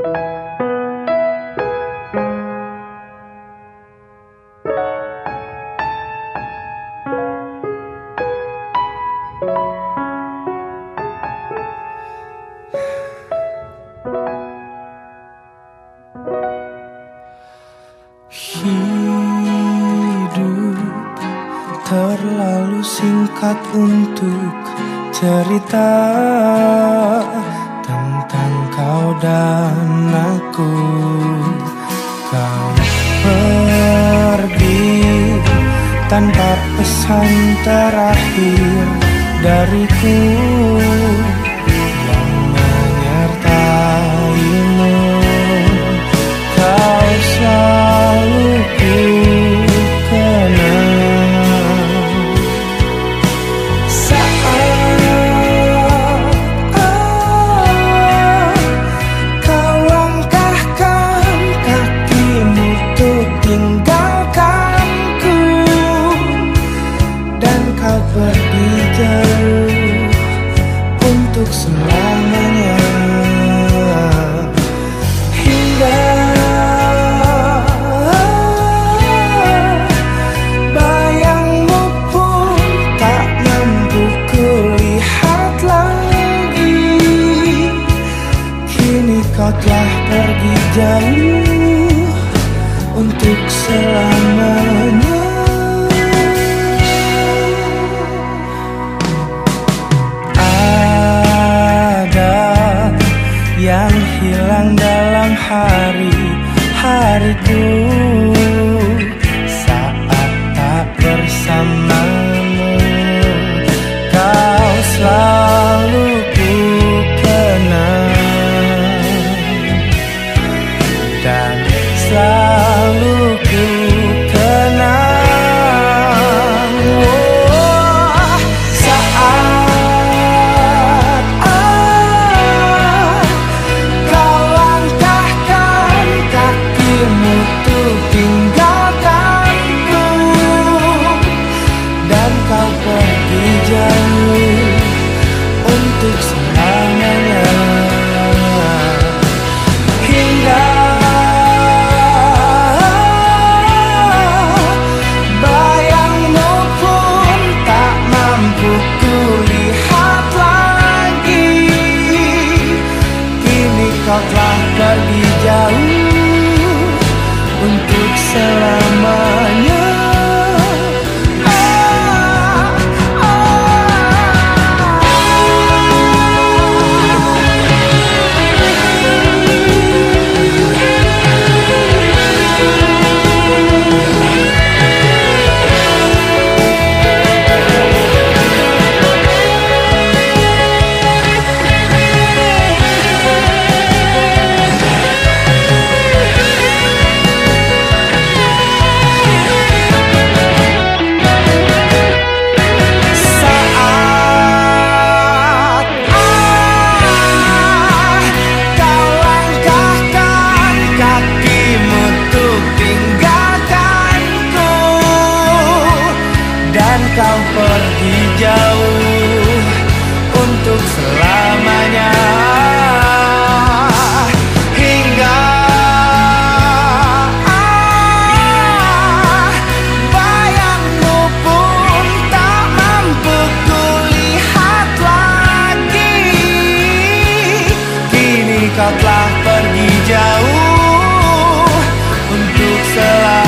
Hidup terlalu singkat untuk cerita tentang kau dan aku. Kau pergi tanpa pesan terakhir dariku yang menyertaimu. Kau selalu ku kenang saat kau langkahkan kakimu untuk tinggalkanku, dan kau pergi jauh untuk selamanya. Kau telah pergi jauh untuk selamanya. Ada yang hilang dalam hari-hariku saat tak bersamamu. Kau selalu ku kenang dan selalu ku kenang. Saat kau langkahkan kakimu untuk tinggalkanku, dan kau pergi jauh untuk selamanya. Hingga kau telah pergi jauh untuk selamanya. Kau pergi jauh untuk selamanya. Hingga bayangmu pun tak mampu kulihat lagi. Kini kau telah pergi jauh untuk selamanya.